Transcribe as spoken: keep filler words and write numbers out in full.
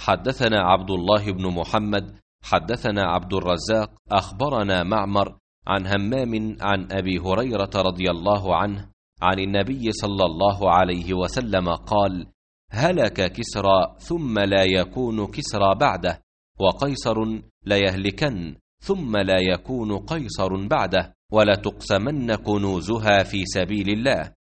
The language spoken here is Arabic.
حدثنا عبد الله بن محمد حدثنا عبد الرزاق أخبرنا معمر عن همام عن أبي هريرة رضي الله عنه عن النبي صلى الله عليه وسلم قال: هلك كسرى ثم لا يكون كسرى بعده، وقيصر ليهلكن ثم لا يكون قيصر بعده، ولتقسمن كنوزها في سبيل الله،